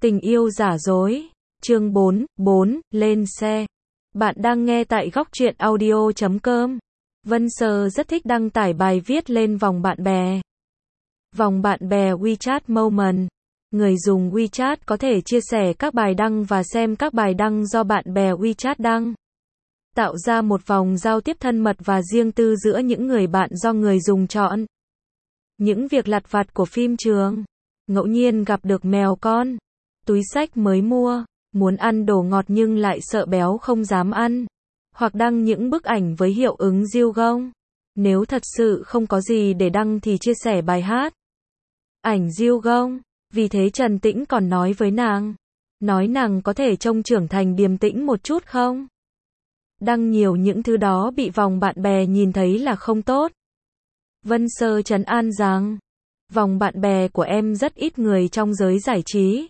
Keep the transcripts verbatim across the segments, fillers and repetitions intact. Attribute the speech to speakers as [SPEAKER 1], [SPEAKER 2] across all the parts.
[SPEAKER 1] Tình yêu giả dối. Chương bốn, bốn, lên xe. Bạn đang nghe tại góc truyện audio chấm com. Vân Sơ rất thích đăng tải bài viết lên vòng bạn bè. Vòng bạn bè WeChat Moment. Người dùng WeChat có thể chia sẻ các bài đăng và xem các bài đăng do bạn bè WeChat đăng. Tạo ra một vòng giao tiếp thân mật và riêng tư giữa những người bạn do người dùng chọn. Những việc lặt vặt của phim trường. Ngẫu nhiên gặp được mèo con. Túi xách mới mua. Muốn ăn đồ ngọt nhưng lại sợ béo không dám ăn. Hoặc đăng những bức ảnh với hiệu ứng diêu gông. Nếu thật sự không có gì để đăng thì chia sẻ bài hát. Ảnh diêu gông. Vì thế Trần Tĩnh còn nói với nàng. Nói nàng có thể trông trưởng thành điềm tĩnh một chút không? Đăng nhiều những thứ đó bị vòng bạn bè nhìn thấy là không tốt. Vân Sơ trấn an rằng. Vòng bạn bè của em rất ít người trong giới giải trí.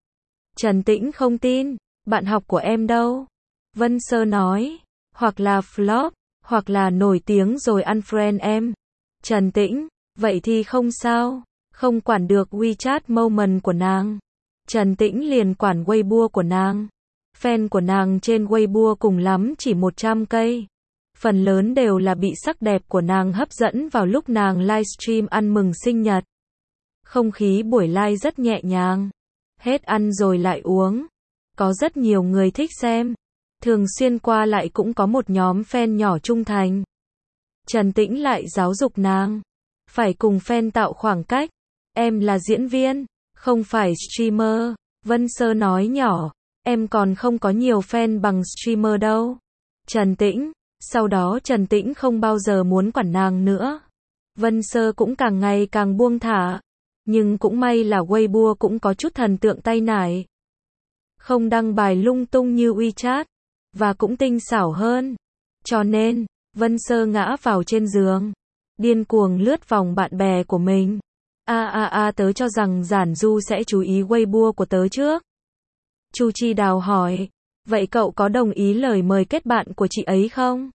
[SPEAKER 1] Trần Tĩnh không tin. Bạn học của em đâu? Vân Sơ nói. Hoặc là flop, hoặc là nổi tiếng rồi unfriend em. Trần Tĩnh. Vậy thì không sao. Không quản được WeChat Moment của nàng. Trần Tĩnh liền quản Weibo của nàng. Fan của nàng trên Weibo cùng lắm chỉ một trăm cây. Phần lớn đều là bị sắc đẹp của nàng hấp dẫn vào lúc nàng livestream ăn mừng sinh nhật. Không khí buổi live rất nhẹ nhàng. Hết ăn rồi lại uống. Có rất nhiều người thích xem. Thường xuyên qua lại cũng có một nhóm fan nhỏ trung thành. Trần Tĩnh lại giáo dục nàng. Phải cùng fan tạo khoảng cách. Em là diễn viên, không phải streamer. Vân Sơ nói nhỏ. Em còn không có nhiều fan bằng streamer đâu. Trần Tĩnh. Sau đó Trần Tĩnh không bao giờ muốn quản nàng nữa. Vân Sơ cũng càng ngày càng buông thả. Nhưng cũng may là Weibo cũng có chút thần tượng tay nải. Không đăng bài lung tung như WeChat. Và cũng tinh xảo hơn. Cho nên, Vân Sơ ngã vào trên giường. Điên cuồng lướt vòng bạn bè của mình. A a a tớ cho rằng Giản Du sẽ chú ý Weibo của tớ trước. Chu Chi Đào hỏi. Vậy cậu có đồng ý lời mời kết bạn của chị ấy không?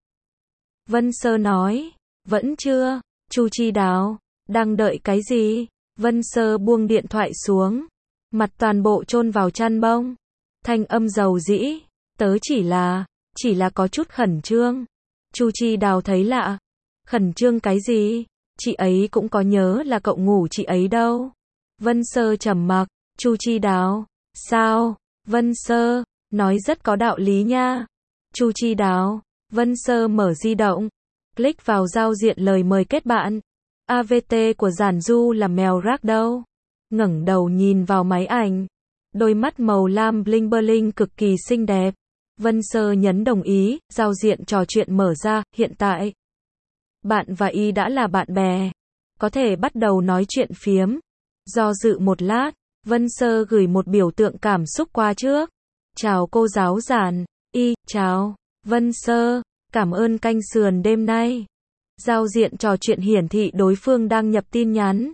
[SPEAKER 1] Vân Sơ nói. Vẫn chưa. Chu Chi Đào. Đang đợi cái gì? Vân Sơ buông điện thoại xuống. Mặt toàn bộ chôn vào chăn bông. Thanh âm dầu dĩ. Tớ chỉ là, chỉ là có chút khẩn trương. Chu Chi Đào thấy lạ. Khẩn trương cái gì? Chị ấy cũng có nhớ là cậu ngủ chị ấy đâu. Vân Sơ trầm mặc. Chu Chi Đào. Sao? Vân Sơ. Nói rất có đạo lý nha. Chu Chi Đào. Vân Sơ mở di động. Click vào giao diện lời mời kết bạn. a vê tê của Giản Du là mèo rác đâu. Ngẩng đầu nhìn vào máy ảnh. Đôi mắt màu lam bling bling cực kỳ xinh đẹp. Vân Sơ nhấn đồng ý, giao diện trò chuyện mở ra, hiện tại. Bạn và y đã là bạn bè. Có thể bắt đầu nói chuyện phiếm. Do dự một lát, Vân Sơ gửi một biểu tượng cảm xúc qua trước. Chào cô giáo Giản. Y, chào. Vân Sơ, cảm ơn canh sườn đêm nay. Giao diện trò chuyện hiển thị đối phương đang nhập tin nhắn.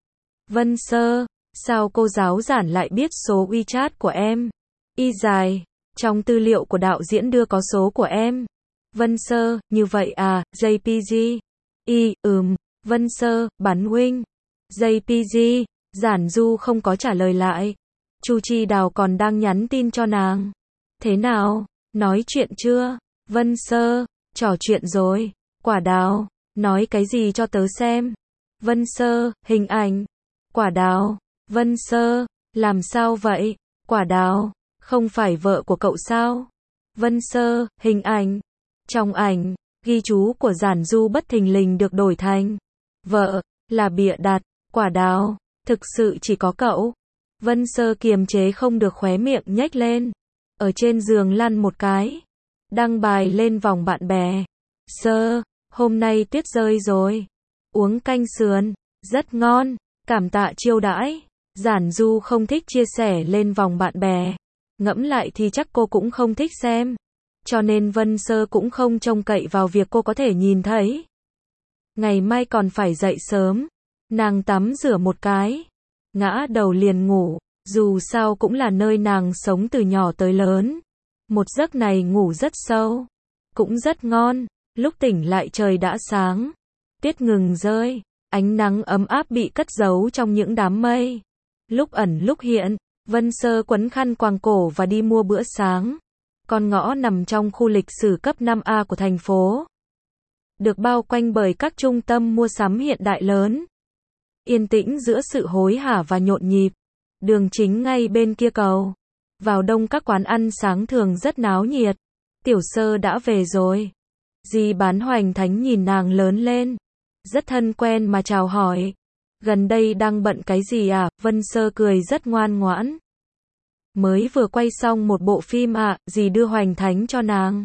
[SPEAKER 1] Vân Sơ, sao cô giáo Giản lại biết số WeChat của em? Y dài, trong tư liệu của đạo diễn đưa có số của em. Vân Sơ, như vậy à, jê pê giê. Y, ừm, Vân Sơ, bắn huynh. jê pê giê, Giản Du không có trả lời lại. Chu Chi Đào còn đang nhắn tin cho nàng. Thế nào, nói chuyện chưa? Vân Sơ, trò chuyện rồi. Quả Đào, nói cái gì cho tớ xem? Vân Sơ, hình ảnh. Quả Đào, Vân Sơ, làm sao vậy? Quả Đào, không phải vợ của cậu sao? Vân Sơ, hình ảnh. Trong ảnh, ghi chú của Giản Du bất thình lình được đổi thành vợ, là bịa đặt. Quả Đào, thực sự chỉ có cậu. Vân Sơ kiềm chế không được khóe miệng nhếch lên. Ở trên giường lăn một cái. Đăng bài lên vòng bạn bè. Sơ, hôm nay tuyết rơi rồi. Uống canh sườn, rất ngon. Cảm tạ chiêu đãi. Giản Du không thích chia sẻ lên vòng bạn bè. Ngẫm lại thì chắc cô cũng không thích xem. Cho nên Vân Sơ cũng không trông cậy vào việc cô có thể nhìn thấy. Ngày mai còn phải dậy sớm. Nàng tắm rửa một cái. Ngã đầu liền ngủ. Dù sao cũng là nơi nàng sống từ nhỏ tới lớn. Một giấc này ngủ rất sâu. Cũng rất ngon. Lúc tỉnh lại trời đã sáng. Tuyết ngừng rơi. Ánh nắng ấm áp bị cất giấu trong những đám mây. Lúc ẩn lúc hiện. Vân Sơ quấn khăn quàng cổ và đi mua bữa sáng. Con ngõ nằm trong khu lịch sử cấp năm A của thành phố, được bao quanh bởi các trung tâm mua sắm hiện đại lớn. Yên tĩnh giữa sự hối hả và nhộn nhịp. Đường chính ngay bên kia cầu. Vào đông các quán ăn sáng thường rất náo nhiệt. Tiểu Sơ đã về rồi. Dì bán Hoành Thánh nhìn nàng lớn lên. Rất thân quen mà chào hỏi. Gần đây đang bận cái gì à? Vân Sơ cười rất ngoan ngoãn. Mới vừa quay xong một bộ phim ạ, à, dì đưa Hoành Thánh cho nàng.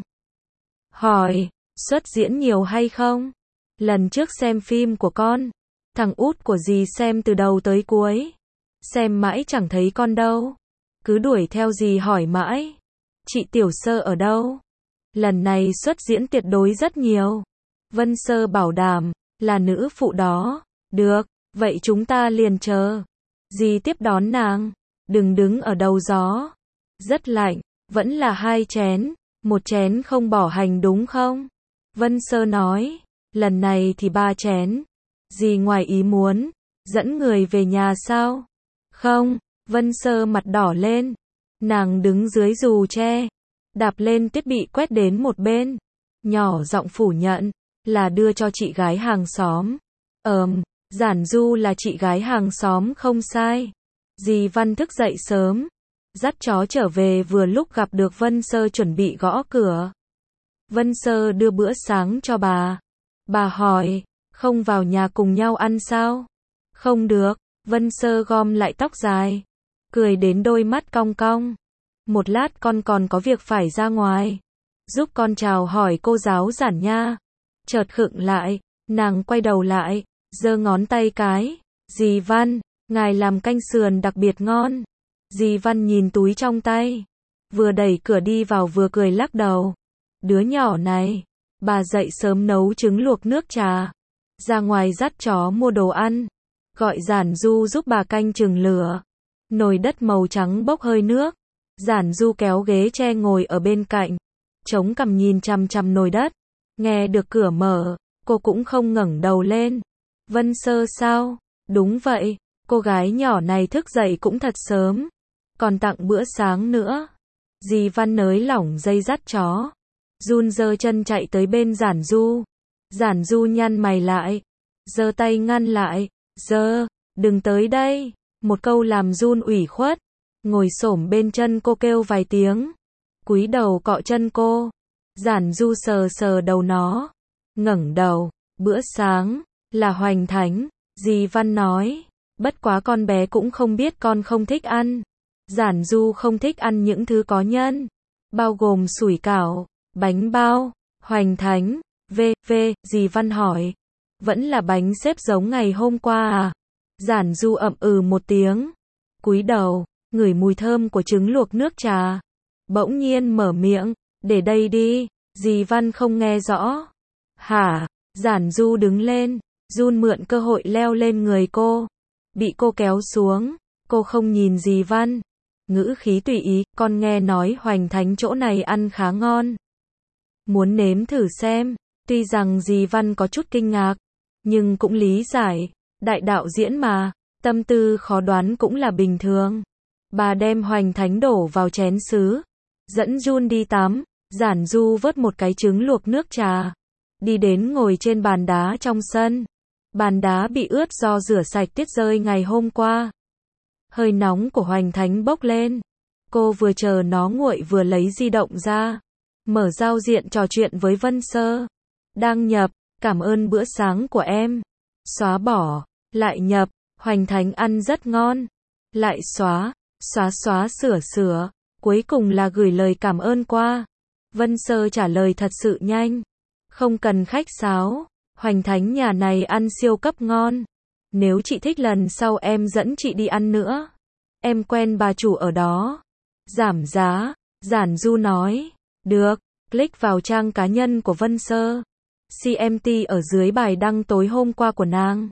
[SPEAKER 1] Hỏi, xuất diễn nhiều hay không? Lần trước xem phim của con, thằng út của dì xem từ đầu tới cuối. Xem mãi chẳng thấy con đâu. Cứ đuổi theo dì hỏi mãi. Chị Tiểu Sơ ở đâu? Lần này xuất diễn tuyệt đối rất nhiều. Vân Sơ bảo đảm, là nữ phụ đó. Được, vậy chúng ta liền chờ. Dì tiếp đón nàng. Đừng đứng ở đầu gió. Rất lạnh, vẫn là hai chén. Một chén không bỏ hành đúng không? Vân Sơ nói, lần này thì ba chén. Dì ngoài ý muốn, dẫn người về nhà sao? Không, Vân Sơ mặt đỏ lên. Nàng đứng dưới dù tre, đạp lên thiết bị quét đến một bên. Nhỏ giọng phủ nhận, là đưa cho chị gái hàng xóm. Ờm, Giản Du là chị gái hàng xóm không sai. Dì Văn thức dậy sớm, dắt chó trở về vừa lúc gặp được Vân Sơ chuẩn bị gõ cửa. Vân Sơ đưa bữa sáng cho bà. Bà hỏi, không vào nhà cùng nhau ăn sao? Không được. Vân Sơ gom lại tóc dài, cười đến đôi mắt cong cong. Một lát con còn có việc phải ra ngoài. Giúp con chào hỏi cô giáo Giản nha. Chợt khựng lại, nàng quay đầu lại, giơ ngón tay cái. Dì Văn, ngài làm canh sườn đặc biệt ngon. Dì Văn nhìn túi trong tay, vừa đẩy cửa đi vào vừa cười lắc đầu. Đứa nhỏ này, bà dậy sớm nấu trứng luộc nước trà, ra ngoài dắt chó mua đồ ăn, gọi Giản Du giúp bà canh chừng lửa. Nồi đất màu trắng bốc hơi nước. Giản Du kéo ghế tre ngồi ở bên cạnh, chống cằm nhìn chằm chằm nồi đất. Nghe được cửa mở, cô cũng không ngẩng đầu lên. Vân Sơ sao? Đúng vậy, cô gái nhỏ này thức dậy cũng thật sớm, còn tặng bữa sáng nữa. Dì Văn nới lỏng dây dắt chó, run giơ chân chạy tới bên Giản Du. Giản Du nhăn mày lại, giơ tay ngăn lại. Dơ, đừng tới đây. Một câu làm run ủy khuất, ngồi xổm bên chân cô kêu vài tiếng, cúi đầu cọ chân cô. Giản Du sờ sờ đầu nó, ngẩng đầu. Bữa sáng là Hoành Thánh, dì Văn nói. Bất quá con bé cũng không biết con không thích ăn. Giản Du không thích ăn những thứ có nhân, bao gồm sủi cảo, bánh bao. Hoành Thánh, v, v, dì Văn hỏi. Vẫn là bánh xếp giống ngày hôm qua à? Giản Du ậm ừ một tiếng, cúi đầu, ngửi mùi thơm của trứng luộc nước trà. Bỗng nhiên mở miệng, để đây đi. Dì Văn không nghe rõ. Hả? Giản Du đứng lên, run mượn cơ hội leo lên người cô. Bị cô kéo xuống, cô không nhìn dì Văn, ngữ khí tùy ý. Con nghe nói Hoành Thánh chỗ này ăn khá ngon, muốn nếm thử xem. Tuy rằng dì Văn có chút kinh ngạc, nhưng cũng lý giải, đại đạo diễn mà, tâm tư khó đoán cũng là bình thường. Bà đem Hoành Thánh đổ vào chén sứ, dẫn Jun đi tắm. Giản Du vớt một cái trứng luộc nước trà, đi đến ngồi trên bàn đá trong sân. Bàn đá bị ướt do rửa sạch tiết rơi ngày hôm qua. Hơi nóng của Hoành Thánh bốc lên. Cô vừa chờ nó nguội vừa lấy di động ra, mở giao diện trò chuyện với Vân Sơ. Đang nhập, cảm ơn bữa sáng của em. Xóa bỏ, lại nhập, Hoành Thánh ăn rất ngon. Lại xóa, xóa xóa sửa sửa, cuối cùng là gửi lời cảm ơn qua. Vân Sơ trả lời thật sự nhanh. Không cần khách sáo, Hoành Thánh nhà này ăn siêu cấp ngon. Nếu chị thích lần sau em dẫn chị đi ăn nữa. Em quen bà chủ ở đó. Giảm giá, Giản Du nói. Được, click vào trang cá nhân của Vân Sơ. xê em tê ở dưới bài đăng tối hôm qua của nàng.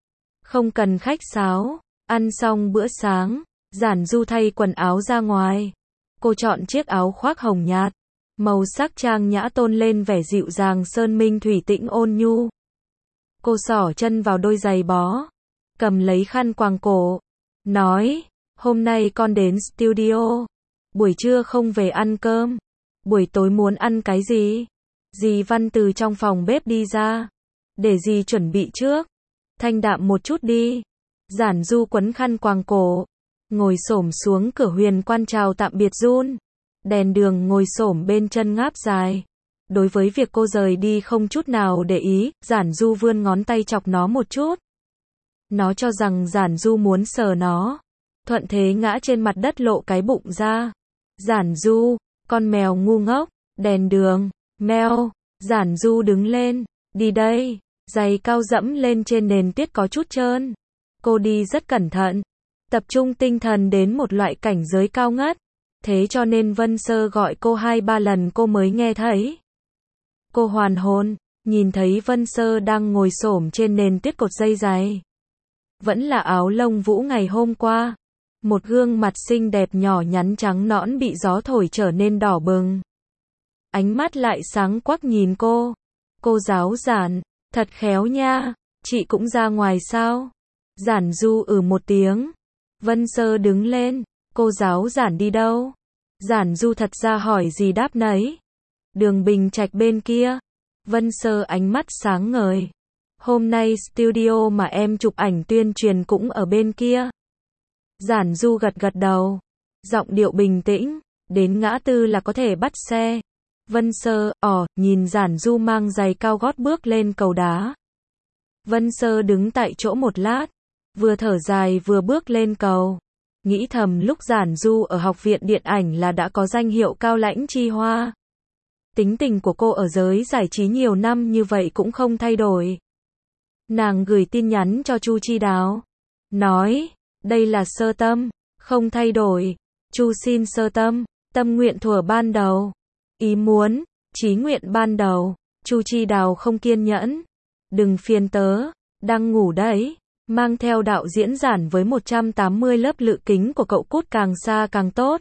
[SPEAKER 1] Không cần khách sáo, ăn xong bữa sáng, Giản Du thay quần áo ra ngoài. Cô chọn chiếc áo khoác hồng nhạt, màu sắc trang nhã tôn lên vẻ dịu dàng sơn minh thủy tĩnh ôn nhu. Cô xỏ chân vào đôi giày bó, cầm lấy khăn quàng cổ, nói, Hôm nay con đến studio. Buổi trưa không về ăn cơm. Buổi tối muốn ăn cái gì? Dì Văn từ trong phòng bếp đi ra. Để dì chuẩn bị trước. Thanh đạm một chút đi. Giản Du quấn khăn quàng cổ. Ngồi xổm xuống cửa huyền quan chào tạm biệt Jun. Đèn đường ngồi xổm bên chân ngáp dài. Đối với việc cô rời đi không chút nào để ý, Giản Du vươn ngón tay chọc nó một chút. Nó cho rằng Giản Du muốn sờ nó. Thuận thế ngã trên mặt đất lộ cái bụng ra. Giản Du, con mèo ngu ngốc, đèn đường, mèo. Giản Du đứng lên, đi đây, giày cao dẫm lên trên nền tuyết có chút trơn. Cô đi rất cẩn thận, tập trung tinh thần đến một loại cảnh giới cao ngất. Thế cho nên Vân Sơ gọi cô hai ba lần cô mới nghe thấy. Cô hoàn hồn, nhìn thấy Vân Sơ đang ngồi xổm trên nền tuyết cột dây giày. Vẫn là áo lông vũ ngày hôm qua. Một gương mặt xinh đẹp nhỏ nhắn trắng nõn bị gió thổi trở nên đỏ bừng. Ánh mắt lại sáng quắc nhìn cô. Cô giáo Giản, thật khéo nha, chị cũng ra ngoài sao? Giản Du ừ một tiếng. Vân Sơ đứng lên, cô giáo Giản đi đâu? Giản Du thật ra hỏi gì đáp nấy. Đường Bình Trạch bên kia. Vân Sơ ánh mắt sáng ngời. Hôm nay studio mà em chụp ảnh tuyên truyền cũng ở bên kia. Giản Du gật gật đầu. Giọng điệu bình tĩnh. Đến ngã tư là có thể bắt xe. Vân Sơ, ỏ, nhìn Giản Du mang giày cao gót bước lên cầu đá. Vân Sơ đứng tại chỗ một lát. Vừa thở dài vừa bước lên cầu. Nghĩ thầm lúc Giản Du ở học viện điện ảnh là đã có danh hiệu cao lãnh chi hoa. Tính tình của cô ở giới giải trí nhiều năm như vậy cũng không thay đổi. Nàng gửi tin nhắn cho Chu Chi Đào. Nói, đây là sơ tâm, không thay đổi. Chu xin sơ tâm, tâm nguyện thuở ban đầu. Ý muốn, chí nguyện ban đầu. Chu Chi Đào không kiên nhẫn. Đừng phiền tớ, đang ngủ đấy. Mang theo đạo diễn Giản với một trăm tám mươi lớp lự kính của cậu cút càng xa càng tốt.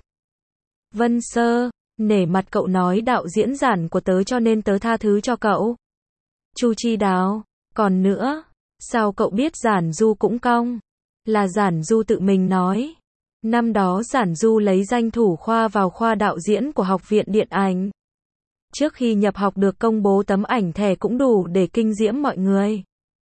[SPEAKER 1] Vân Sơ, nể mặt cậu nói đạo diễn Giản của tớ cho nên tớ tha thứ cho cậu. Chu Chi Đào, còn nữa, sao cậu biết Giản Du cũng cong? Là Giản Du tự mình nói. Năm đó Giản Du lấy danh thủ khoa vào khoa đạo diễn của học viện điện ảnh. Trước khi nhập học được công bố tấm ảnh thẻ cũng đủ để kinh diễm mọi người.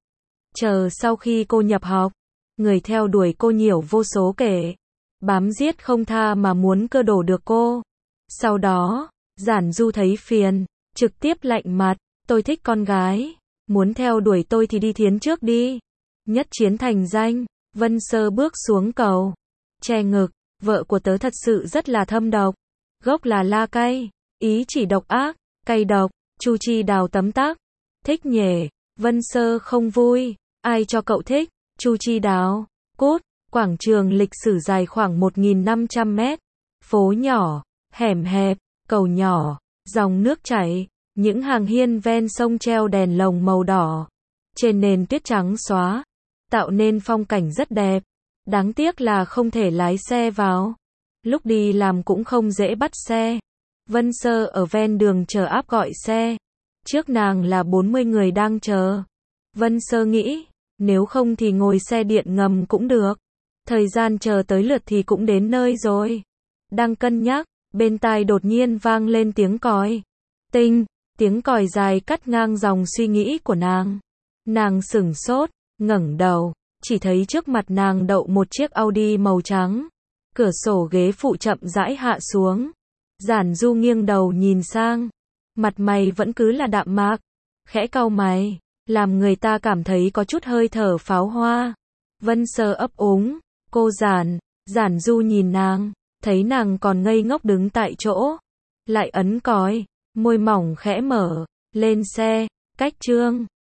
[SPEAKER 1] Chờ sau khi cô nhập học, người theo đuổi cô nhiều vô số kể. Bám giết không tha mà muốn cơ đổ được cô. Sau đó, Giản Du thấy phiền, trực tiếp lạnh mặt, tôi thích con gái. Muốn theo đuổi tôi thì đi thiến trước đi. Nhất chiến thành danh. Vân Sơ bước xuống cầu. Che ngực, vợ của tớ thật sự rất là thâm độc. Gốc là la cay, ý chỉ độc ác, cay độc. Chu Chi Đào tấm tắc. Thích nhỉ? Vân Sơ không vui. Ai cho cậu thích? Chu Chi Đào. Cút. Quảng trường lịch sử dài khoảng một nghìn năm trăm mét. Phố nhỏ, hẻm hẹp, cầu nhỏ, dòng nước chảy. Những hàng hiên ven sông treo đèn lồng màu đỏ. Trên nền tuyết trắng xóa. Tạo nên phong cảnh rất đẹp. Đáng tiếc là không thể lái xe vào. Lúc đi làm cũng không dễ bắt xe. Vân Sơ ở ven đường chờ áp gọi xe. Trước nàng là bốn mươi người đang chờ. Vân Sơ nghĩ, nếu không thì ngồi xe điện ngầm cũng được. Thời gian chờ tới lượt thì cũng đến nơi rồi. Đang cân nhắc, bên tai đột nhiên vang lên tiếng còi. Tinh, tiếng còi dài cắt ngang dòng suy nghĩ của nàng. Nàng sửng sốt, ngẩng đầu, chỉ thấy trước mặt nàng đậu một chiếc Audi màu trắng. Cửa sổ ghế phụ chậm rãi hạ xuống. Giản Du nghiêng đầu nhìn sang. Mặt mày vẫn cứ là đạm mạc. Khẽ cau mày, làm người ta cảm thấy có chút hơi thở pháo hoa. Vân Sơ ấp úng. Cô Giản. Giản Du nhìn nàng, thấy nàng còn ngây ngốc đứng tại chỗ. Lại ấn còi, môi mỏng khẽ mở. Lên xe, cách trương.